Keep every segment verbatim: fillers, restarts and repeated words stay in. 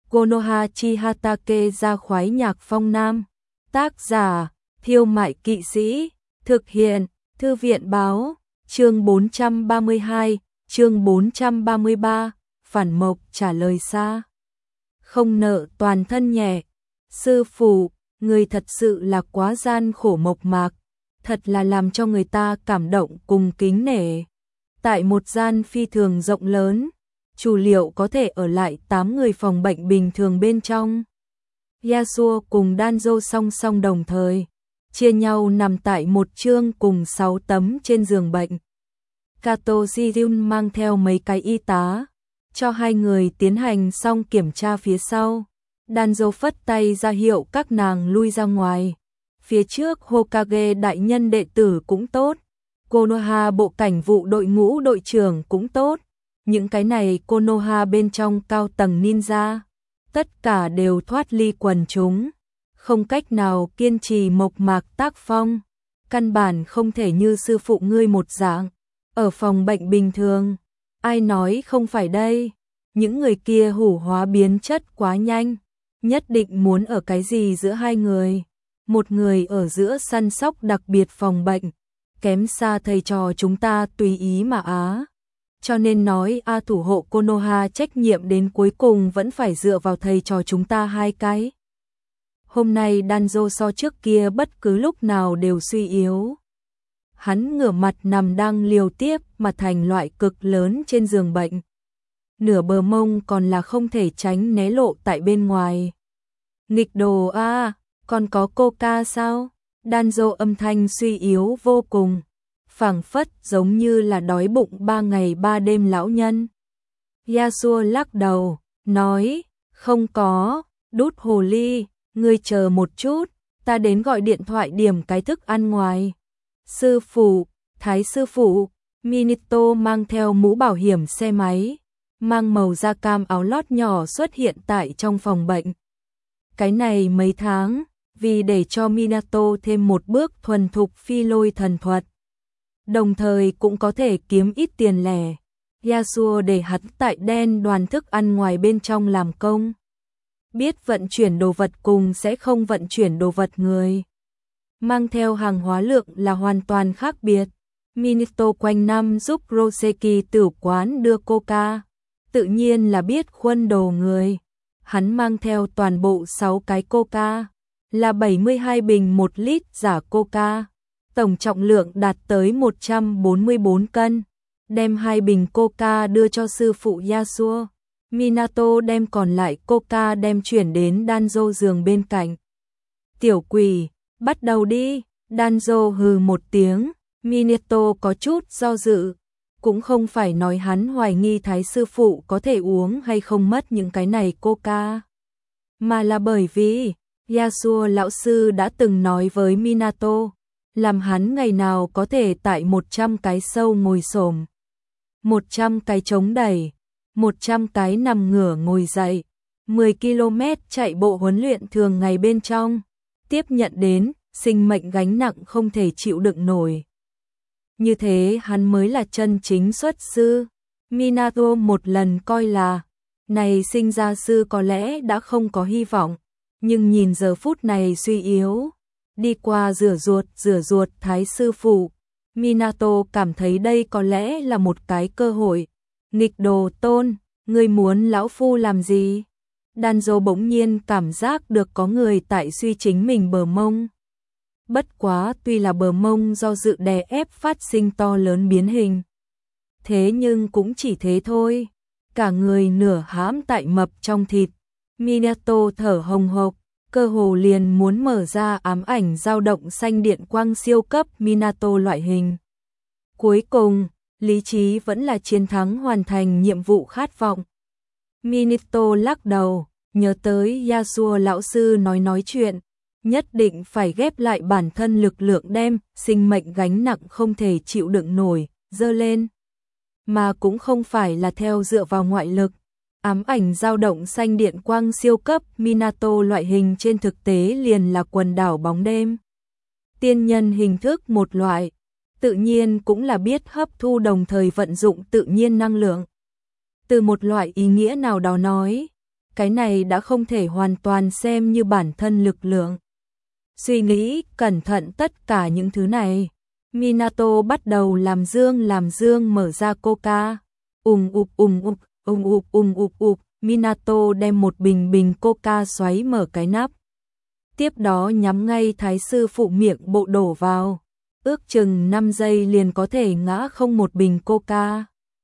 Konoha Chihatake ra khoái nhạc phong nam. Tác giả, Thiêu Mại Kỵ Sĩ. Thực hiện, Thư viện Báo. Chương bốn trăm ba mươi hai, chương bốn trăm ba mươi ba, Phản Mộc trả lời xa. Không nợ toàn thân nhẹ. Sư phụ, người thật sự là quá gian khổ mộc mạc, thật là làm cho người ta cảm động cùng kính nể. Tại một gian phi thường rộng lớn, chủ liệu có thể ở lại tám người phòng bệnh bình thường bên trong. Yasuo cùng Danzo song song đồng thời, chia nhau nằm tại một chương cùng sáu tấm trên giường bệnh. Kato Shirun mang theo mấy cái y tá, cho hai người tiến hành xong kiểm tra phía sau. Danzo phất tay ra hiệu các nàng lui ra ngoài. Phía trước Hokage đại nhân đệ tử cũng tốt, Konoha bộ cảnh vụ đội ngũ đội trưởng cũng tốt. Những cái này Konoha bên trong cao tầng ninja, tất cả đều thoát ly quần chúng, không cách nào kiên trì mộc mạc tác phong, căn bản không thể như sư phụ ngươi một dạng, ở phòng bệnh bình thường. Ai nói không phải đây, những người kia hủ hóa biến chất quá nhanh, nhất định muốn ở cái gì giữa hai người, một người ở giữa săn sóc đặc biệt phòng bệnh, kém xa thầy trò chúng ta tùy ý mà á. Cho nên nói A thủ hộ Konoha trách nhiệm đến cuối cùng vẫn phải dựa vào thầy trò chúng ta hai cái. Hôm nay Danzo so trước kia bất cứ lúc nào đều suy yếu. Hắn ngửa mặt nằm đang liều tiếp mà thành loại cực lớn trên giường bệnh. Nửa bờ mông còn là không thể tránh né lộ tại bên ngoài. Nghịch đồ a, còn có coca sao? Danzo âm thanh suy yếu vô cùng, phảng phất giống như là đói bụng ba ngày ba đêm lão nhân. Yasuo lắc đầu, nói, không có, đút hồ ly, ngươi chờ một chút, ta đến gọi điện thoại điểm cái thức ăn ngoài. Sư phụ, Thái sư phụ, Minato mang theo mũ bảo hiểm xe máy, mang màu da cam áo lót nhỏ xuất hiện tại trong phòng bệnh. Cái này mấy tháng, vì để cho Minato thêm một bước thuần thục phi lôi thần thuật, đồng thời cũng có thể kiếm ít tiền lẻ, Yasuo để hắn tại đen đoàn thức ăn ngoài bên trong làm công. Biết vận chuyển đồ vật cùng sẽ không vận chuyển đồ vật người, mang theo hàng hóa lượng là hoàn toàn khác biệt. Minato quanh năm giúp Roseki tử quán đưa coca, tự nhiên là biết khuôn đồ người. Hắn mang theo toàn bộ sáu cái coca, là bảy mươi hai bình một lít giả coca, tổng trọng lượng đạt tới một trăm bốn mươi bốn cân, đem hai bình coca đưa cho sư phụ Yasuo. Minato đem còn lại coca đem chuyển đến Danzo giường bên cạnh. Tiểu quỷ, bắt đầu đi. Danzo hừ một tiếng, Minato có chút do dự, cũng không phải nói hắn hoài nghi Thái sư phụ có thể uống hay không mất những cái này coca, mà là bởi vì Yasuo lão sư đã từng nói với Minato, làm hắn ngày nào có thể tại một trăm cái sâu ngồi xổm, một trăm cái chống đẩy, một trăm cái nằm ngửa ngồi dậy, mười ki lô mét chạy bộ huấn luyện thường ngày bên trong, tiếp nhận đến sinh mệnh gánh nặng không thể chịu đựng nổi. Như thế hắn mới là chân chính xuất sư. Minato một lần coi là, này sinh ra sư có lẽ đã không có hy vọng, nhưng nhìn giờ phút này suy yếu, đi qua rửa ruột rửa ruột Thái sư phụ, Minato cảm thấy đây có lẽ là một cái cơ hội. Nghịch đồ tôn, ngươi muốn lão phu làm gì? Danzo bỗng nhiên cảm giác được có người tại suy chính mình bờ mông. Bất quá tuy là bờ mông do dự đè ép phát sinh to lớn biến hình, thế nhưng cũng chỉ thế thôi, cả người nửa hãm tại mập trong thịt. Minato thở hồng hộc, cơ hồ liền muốn mở ra ám ảnh dao động xanh điện quang siêu cấp Minato loại hình. Cuối cùng, lý trí vẫn là chiến thắng, hoàn thành nhiệm vụ khát vọng. Minato lắc đầu, nhớ tới Yasuo lão sư nói nói chuyện, nhất định phải ghép lại bản thân lực lượng đem sinh mệnh gánh nặng không thể chịu đựng nổi dơ lên, mà cũng không phải là theo dựa vào ngoại lực. Ám ảnh dao động xanh điện quang siêu cấp Minato loại hình trên thực tế liền là quần đảo bóng đêm, tiên nhân hình thức một loại, tự nhiên cũng là biết hấp thu đồng thời vận dụng tự nhiên năng lượng. Từ một loại ý nghĩa nào đó nói, cái này đã không thể hoàn toàn xem như bản thân lực lượng. Suy nghĩ cẩn thận tất cả những thứ này, Minato bắt đầu làm dương làm dương mở ra coca. Ùng ụp ùng ụp, ùng ụp ùng ụp ụp, Minato đem một bình bình coca xoáy mở cái nắp. Tiếp đó nhắm ngay thái sư phụ miệng bộ đổ vào. Ước chừng năm giây liền có thể ngã không một bình coca.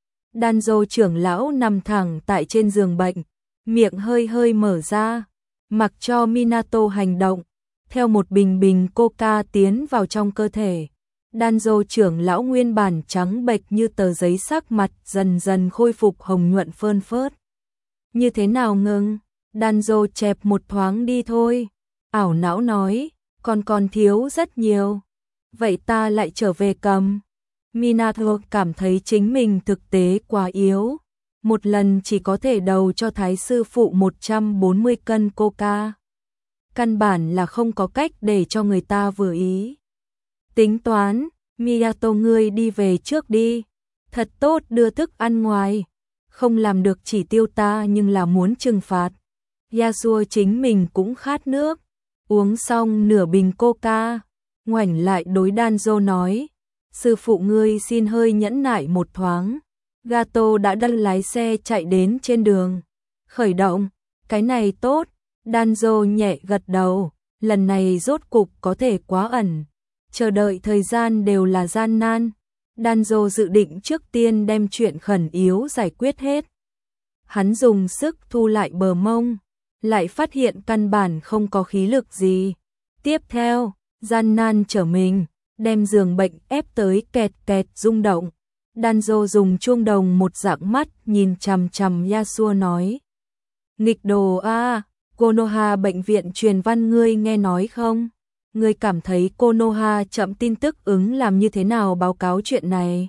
Danzo trưởng lão nằm thẳng tại trên giường bệnh, miệng hơi hơi mở ra, mặc cho Minato hành động, theo một bình bình coca tiến vào trong cơ thể. Danzo trưởng lão nguyên bản trắng bệch như tờ giấy, sắc mặt dần dần khôi phục hồng nhuận phơn phớt. Như thế nào ngừng? Danzo chẹp một thoáng đi thôi. Ảo não nói, còn còn thiếu rất nhiều. Vậy ta lại trở về cầm. Minato cảm thấy chính mình thực tế quá yếu. Một lần chỉ có thể đầu cho thái sư phụ một trăm bốn mươi cân coca. Căn bản là không có cách để cho người ta vừa ý. Tính toán, Minato ngươi đi về trước đi. Thật tốt đưa thức ăn ngoài. Không làm được chỉ tiêu ta nhưng là muốn trừng phạt. Yasuo chính mình cũng khát nước. Uống xong nửa bình coca, ngoảnh lại đối Danzo nói, sư phụ ngươi xin hơi nhẫn nại một thoáng. Gato đã đăng lái xe chạy đến trên đường. Khởi động, cái này tốt. Danzo nhẹ gật đầu, lần này rốt cục có thể quá ẩn. Chờ đợi thời gian đều là gian nan. Danzo dự định trước tiên đem chuyện khẩn yếu giải quyết hết. Hắn dùng sức thu lại bờ mông, lại phát hiện căn bản không có khí lực gì. Tiếp theo, gian nan trở mình, đem giường bệnh ép tới kẹt kẹt rung động. Danzo dùng chuông đồng một dạng mắt nhìn chằm chằm Yasuo nói. Nghịch đồ a, Konoha bệnh viện truyền văn ngươi nghe nói không? Ngươi cảm thấy Konoha chậm tin tức ứng làm như thế nào báo cáo chuyện này?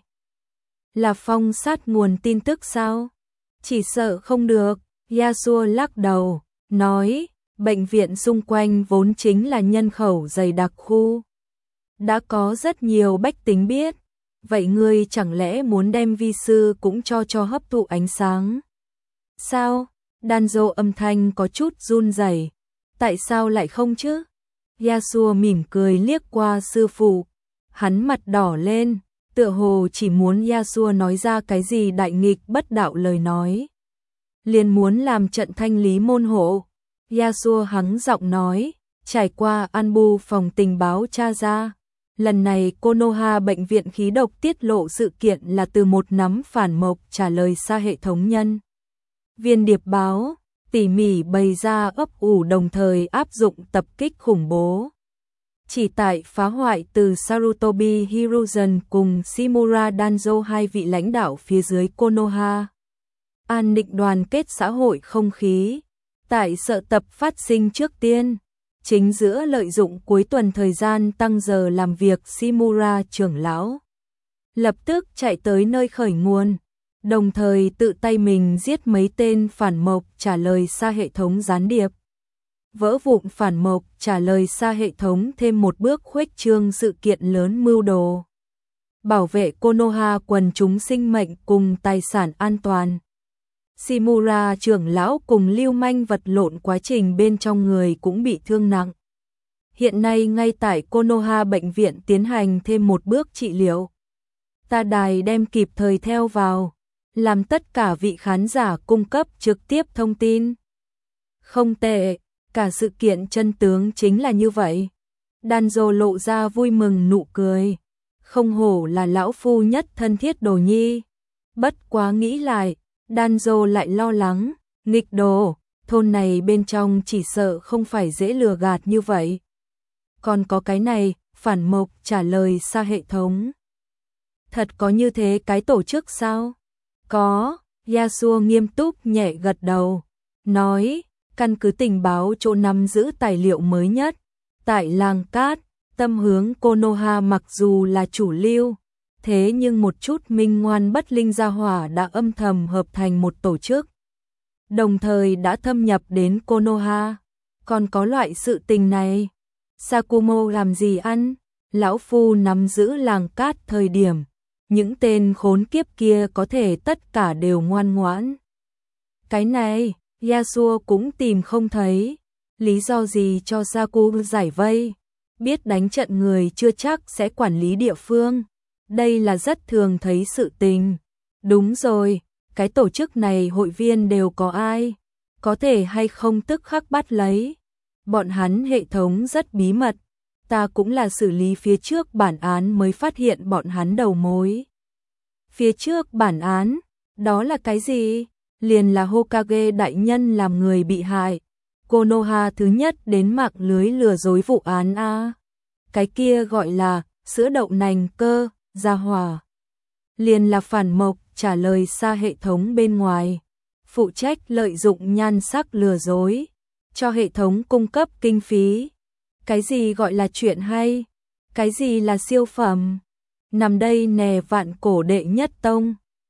Là phong sát nguồn tin tức sao? Chỉ sợ không được. Yasuo lắc đầu, nói, bệnh viện xung quanh vốn chính là nhân khẩu dày đặc khu. Đã có rất nhiều bách tính biết. Vậy ngươi chẳng lẽ muốn đem vi sư cũng cho cho hấp thụ ánh sáng? Sao? Danzo âm thanh có chút run rẩy. Tại sao lại không chứ? Yasuo mỉm cười liếc qua sư phụ. Hắn mặt đỏ lên, tựa hồ chỉ muốn Yasuo nói ra cái gì đại nghịch bất đạo lời nói. Liền muốn làm trận thanh lý môn hộ. Yasuo hắng giọng nói, trải qua Anbu phòng tình báo tra ra. Lần này Konoha bệnh viện khí độc tiết lộ sự kiện là từ một nắm phản mộc trả lời xa hệ thống nhân. Viên điệp báo, tỉ mỉ bày ra ấp ủ đồng thời áp dụng tập kích khủng bố. Chỉ tại phá hoại từ Sarutobi Hiruzen cùng Shimura Danzo hai vị lãnh đạo phía dưới Konoha. An ninh đoàn kết xã hội không khí. Tại sợ tập phát sinh trước tiên. Chính giữa lợi dụng cuối tuần thời gian tăng giờ làm việc Shimura trưởng lão. Lập tức chạy tới nơi khởi nguồn. Đồng thời tự tay mình giết mấy tên phản mộc trả lời xa hệ thống gián điệp. Vỡ vụn phản mộc trả lời xa hệ thống thêm một bước khuếch trương sự kiện lớn mưu đồ. Bảo vệ Konoha quần chúng sinh mệnh cùng tài sản an toàn. Shimura trưởng lão cùng lưu manh vật lộn quá trình bên trong người cũng bị thương nặng. Hiện nay ngay tại Konoha bệnh viện tiến hành thêm một bước trị liệu. Ta đài đem kịp thời theo vào, làm tất cả vị khán giả cung cấp trực tiếp thông tin. Không tệ, cả sự kiện chân tướng chính là như vậy. Danzo lộ ra vui mừng nụ cười. Không hổ là lão phu nhất thân thiết đồ nhi. Bất quá nghĩ lại, Danzo lại lo lắng, nghịch đồ, thôn này bên trong chỉ sợ không phải dễ lừa gạt như vậy. Còn có cái này, phản mộc trả lời xa hệ thống. Thật có như thế cái tổ chức sao? Có, Yasuo nghiêm túc nhẹ gật đầu, nói, căn cứ tình báo chỗ nắm giữ tài liệu mới nhất, tại làng cát, tâm hướng Konoha mặc dù là chủ lưu, thế nhưng một chút minh ngoan bất linh gia hỏa đã âm thầm hợp thành một tổ chức. Đồng thời đã thâm nhập đến Konoha. Còn có loại sự tình này. Sakumo làm gì ăn? Lão phu nắm giữ làng cát thời điểm. Những tên khốn kiếp kia có thể tất cả đều ngoan ngoãn. Cái này, Yasuo cũng tìm không thấy. Lý do gì cho Saku giải vây? Biết đánh trận người chưa chắc sẽ quản lý địa phương. Đây là rất thường thấy sự tình. Đúng rồi, cái tổ chức này hội viên đều có ai? Có thể hay không tức khắc bắt lấy. Bọn hắn hệ thống rất bí mật. Ta cũng là xử lý phía trước bản án mới phát hiện bọn hắn đầu mối. Phía trước bản án, đó là cái gì? Liền là Hokage đại nhân làm người bị hại. Konoha thứ nhất đến mạng lưới lừa dối vụ án a. Cái kia gọi là sữa đậu nành cơ, gia hỏa. Liền là phản mộc trả lời xa hệ thống bên ngoài. Phụ trách lợi dụng nhan sắc lừa dối, cho hệ thống cung cấp kinh phí. Cái gì gọi là chuyện hay? Cái gì là siêu phẩm? Nằm đây nè vạn cổ đệ nhất tông.